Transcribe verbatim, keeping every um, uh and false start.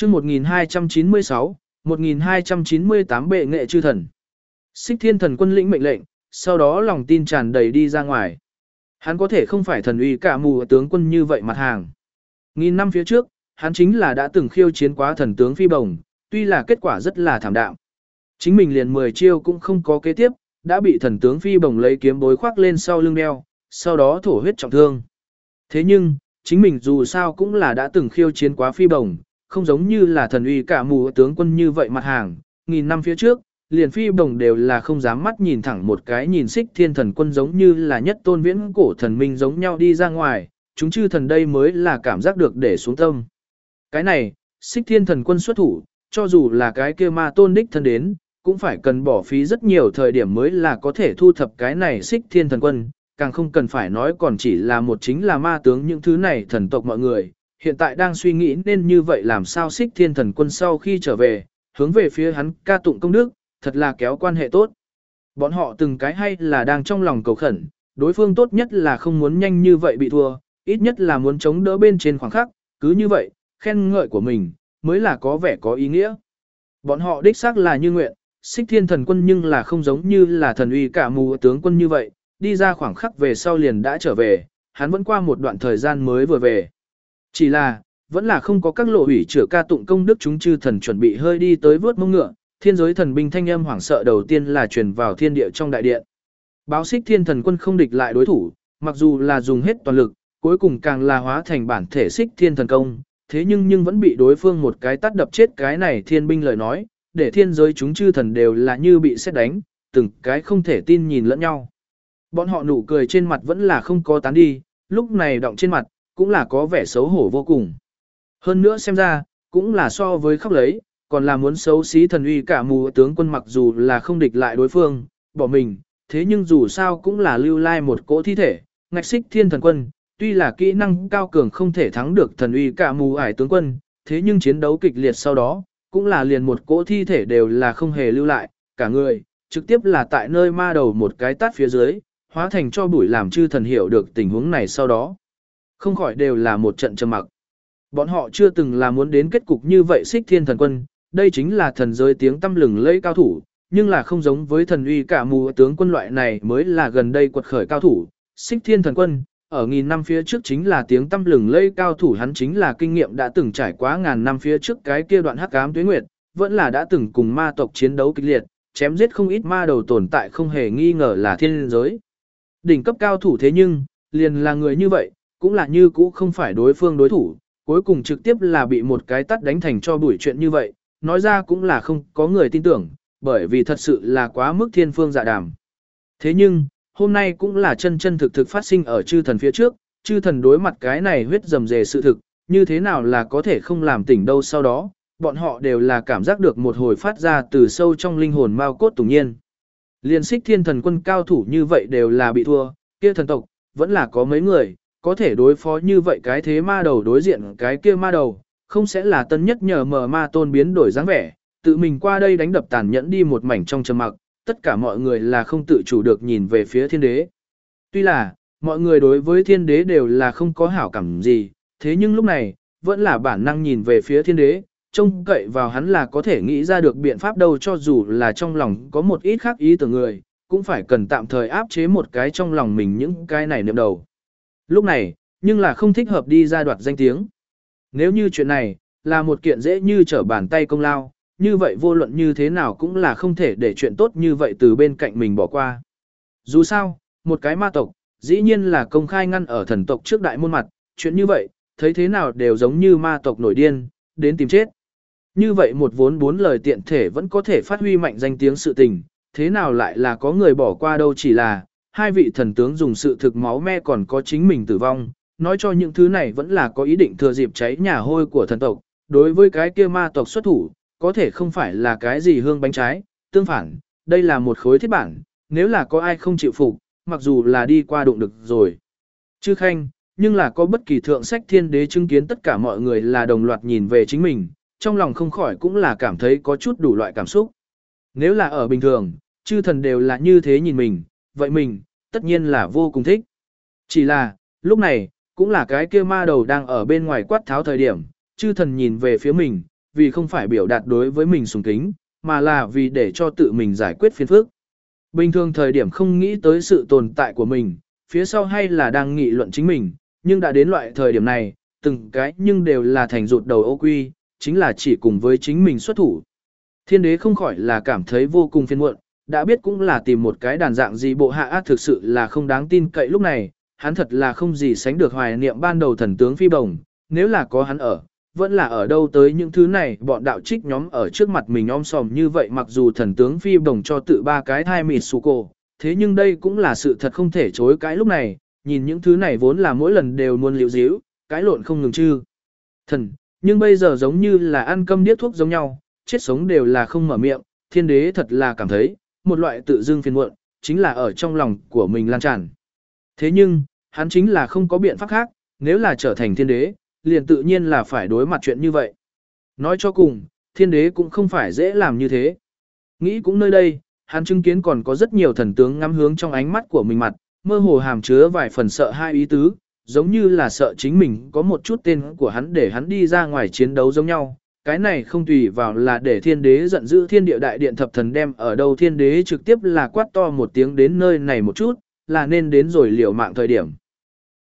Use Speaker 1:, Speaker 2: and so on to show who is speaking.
Speaker 1: chương một nghìn hai trăm chín mươi sáu, một nghìn hai trăm chín mươi tám bệ nghệ chư thần. Xích Thiên Thần Quân lĩnh mệnh lệnh, sau đó lòng tin tràn đầy đi ra ngoài. Hắn có thể không phải thần uy cả mù tướng quân như vậy mặt hàng. Nghìn năm phía trước, hắn chính là đã từng khiêu chiến quá thần tướng Phi Bồng, tuy là kết quả rất là thảm đạm. Chính mình liền mười chiêu cũng không có kế tiếp, đã bị thần tướng Phi Bồng lấy kiếm bối khoác lên sau lưng đeo, sau đó thổ huyết trọng thương. Thế nhưng, chính mình dù sao cũng là đã từng khiêu chiến quá Phi Bồng, không giống như là thần uy cả mù tướng quân như vậy mặt hàng. Nghìn năm phía trước, liền Phi Bồng đều là không dám mắt nhìn thẳng một cái nhìn Xích Thiên Thần Quân giống như là nhất tôn viễn cổ thần minh giống nhau đi ra ngoài, chúng chư thần đây mới là cảm giác được để xuống tâm. Cái này, Xích Thiên Thần Quân xuất thủ, cho dù là cái kia ma tôn đích thân đến, cũng phải cần bỏ phí rất nhiều thời điểm mới là có thể thu thập cái này Xích Thiên Thần Quân, càng không cần phải nói còn chỉ là một chính là ma tướng những thứ này thần tộc mọi người, hiện tại đang suy nghĩ nên như vậy làm sao Xích Thiên Thần Quân sau khi trở về, hướng về phía hắn ca tụng công đức, thật là kéo quan hệ tốt. Bọn họ từng cái hay là đang trong lòng cầu khẩn, đối phương tốt nhất là không muốn nhanh như vậy bị thua, ít nhất là muốn chống đỡ bên trên khoảng khắc, cứ như vậy, khen ngợi của mình, mới là có vẻ có ý nghĩa. Bọn họ đích xác là như nguyện, Xích Thiên Thần Quân nhưng là không giống như là thần uy cả mù tướng quân như vậy, đi ra khoảng khắc về sau liền đã trở về, hắn vẫn qua một đoạn thời gian mới vừa về. Chỉ là, vẫn là không có các lộ ủy chữa ca tụng công đức chúng chư thần chuẩn bị hơi đi tới vớt mông ngựa, thiên giới thần binh thanh âm hoảng sợ đầu tiên là truyền vào thiên địa trong đại điện. Báo Xích Thiên Thần Quân không địch lại đối thủ, mặc dù là dùng hết toàn lực, cuối cùng càng là hóa thành bản thể Xích Thiên Thần Công, thế nhưng nhưng vẫn bị đối phương một cái tát đập chết cái này thiên binh lời nói, để thiên giới chúng chư thần đều là như bị sét đánh, từng cái không thể tin nhìn lẫn nhau. Bọn họ nụ cười trên mặt vẫn là không có tán đi, lúc này động trên mặt, cũng là có vẻ xấu hổ vô cùng. Hơn nữa xem ra, cũng là so với khóc lấy, còn là muốn xấu xí thần uy cả mù tướng quân mặc dù là không địch lại đối phương, bỏ mình, thế nhưng dù sao cũng là lưu lai một cỗ thi thể, ngạch Xích Thiên Thần Quân, tuy là kỹ năng cao cường không thể thắng được thần uy cả mù ải tướng quân, thế nhưng chiến đấu kịch liệt sau đó, cũng là liền một cỗ thi thể đều là không hề lưu lại, cả người, trực tiếp là tại nơi ma đầu một cái tát phía dưới, hóa thành cho bụi làm chư thần hiểu được tình huống này sau đó. Không khỏi đều là một trận trầm mặc. Bọn họ chưa từng là muốn đến kết cục như vậy Xích Thiên Thần Quân, đây chính là thần giới tiếng tăm lừng lẫy cao thủ, nhưng là không giống với thần uy cả mù tướng quân loại này mới là gần đây quật khởi cao thủ. Xích Thiên Thần Quân, ở nghìn năm phía trước chính là tiếng tăm lừng lẫy cao thủ, hắn chính là kinh nghiệm đã từng trải quá ngàn năm phía trước cái kia đoạn hắc ám tuế nguyệt, vẫn là đã từng cùng ma tộc chiến đấu kịch liệt, chém giết không ít ma đầu tồn tại không hề nghi ngờ là thiên giới. Đỉnh cấp cao thủ thế nhưng, liền là người như vậy, cũng là như cũ không phải đối phương đối thủ, cuối cùng trực tiếp là bị một cái tát đánh thành cho bụi chuyện như vậy, nói ra cũng là không có người tin tưởng, bởi vì thật sự là quá mức thiên phương dạ đàm. Thế nhưng, hôm nay cũng là chân chân thực thực phát sinh ở chư thần phía trước, chư thần đối mặt cái này huyết rầm rề sự thực, như thế nào là có thể không làm tỉnh đâu sau đó, bọn họ đều là cảm giác được một hồi phát ra từ sâu trong linh hồn mao cốt tủng nhiên. Liên Xích Thiên Thần Quân cao thủ như vậy đều là bị thua, kia thần tộc, vẫn là có mấy người, có thể đối phó như vậy cái thế ma đầu đối diện cái kia ma đầu, không sẽ là tân nhất nhờ mờ ma tôn biến đổi dáng vẻ, tự mình qua đây đánh đập tàn nhẫn đi một mảnh trong trầm mặc, tất cả mọi người là không tự chủ được nhìn về phía thiên đế. Tuy là, mọi người đối với thiên đế đều là không có hảo cảm gì, thế nhưng lúc này, vẫn là bản năng nhìn về phía thiên đế, trông cậy vào hắn là có thể nghĩ ra được biện pháp đâu cho dù là trong lòng có một ít khác ý tưởng người, cũng phải cần tạm thời áp chế một cái trong lòng mình những cái này niệm đầu. Lúc này, nhưng là không thích hợp đi ra đoạt danh tiếng. Nếu như chuyện này, là một kiện dễ như trở bàn tay công lao, như vậy vô luận như thế nào cũng là không thể để chuyện tốt như vậy từ bên cạnh mình bỏ qua. Dù sao, một cái ma tộc, dĩ nhiên là công khai ngăn ở thần tộc trước đại môn mặt, chuyện như vậy, thấy thế nào đều giống như ma tộc nổi điên, đến tìm chết. Như vậy một vốn bốn lời tiện thể vẫn có thể phát huy mạnh danh tiếng sự tình, thế nào lại là có người bỏ qua đâu chỉ là, hai vị thần tướng dùng sự thực máu me còn có chính mình tử vong, nói cho những thứ này vẫn là có ý định thừa dịp cháy nhà hôi của thần tộc, đối với cái kia ma tộc xuất thủ, có thể không phải là cái gì hương bánh trái, tương phản, đây là một khối thiết bản, nếu là có ai không chịu phục, mặc dù là đi qua đụng được rồi. Chư khanh, nhưng là có bất kỳ thượng sách thiên đế chứng kiến tất cả mọi người là đồng loạt nhìn về chính mình, trong lòng không khỏi cũng là cảm thấy có chút đủ loại cảm xúc. Nếu là ở bình thường, chư thần đều là như thế nhìn mình, vậy mình, tất nhiên là vô cùng thích. Chỉ là, lúc này, cũng là cái kia ma đầu đang ở bên ngoài quát tháo thời điểm, chư thần nhìn về phía mình, vì không phải biểu đạt đối với mình sùng kính, mà là vì để cho tự mình giải quyết phiền phức. Bình thường thời điểm không nghĩ tới sự tồn tại của mình, phía sau hay là đang nghị luận chính mình, nhưng đã đến loại thời điểm này, từng cái nhưng đều là thành rụt đầu ô quy, chính là chỉ cùng với chính mình xuất thủ. Thiên đế không khỏi là cảm thấy vô cùng phiền muộn, đã biết cũng là tìm một cái đàn dạng gì bộ hạ ác thực sự là không đáng tin cậy lúc này, hắn thật là không gì sánh được hoài niệm ban đầu thần tướng phi bồng, nếu là có hắn ở, vẫn là ở đâu tới những thứ này bọn đạo trích nhóm ở trước mặt mình om sòm như vậy mặc dù thần tướng phi bồng cho tự ba cái thai mịt su cô, thế nhưng đây cũng là sự thật không thể chối cãi lúc này, nhìn những thứ này vốn là mỗi lần đều muốn liễu díu, cãi lộn không ngừng chư. Thần, nhưng bây giờ giống như là ăn cơm điếc thuốc giống nhau, chết sống đều là không mở miệng, thiên đế thật là cảm thấy, một loại tự dưng phiền muộn, chính là ở trong lòng của mình lan tràn. Thế nhưng, hắn chính là không có biện pháp khác, nếu là trở thành thiên đế, liền tự nhiên là phải đối mặt chuyện như vậy. Nói cho cùng, thiên đế cũng không phải dễ làm như thế. Nghĩ cũng nơi đây, hắn chứng kiến còn có rất nhiều thần tướng ngắm hướng trong ánh mắt của mình mặt, mơ hồ hàm chứa vài phần sợ hai ý tứ, giống như là sợ chính mình có một chút tên của hắn để hắn đi ra ngoài chiến đấu giống nhau. Cái này không tùy vào là để thiên đế giận dữ thiên địa đại điện thập thần đem ở đâu thiên đế trực tiếp là quát to một tiếng đến nơi này một chút, là nên đến rồi liều mạng thời điểm.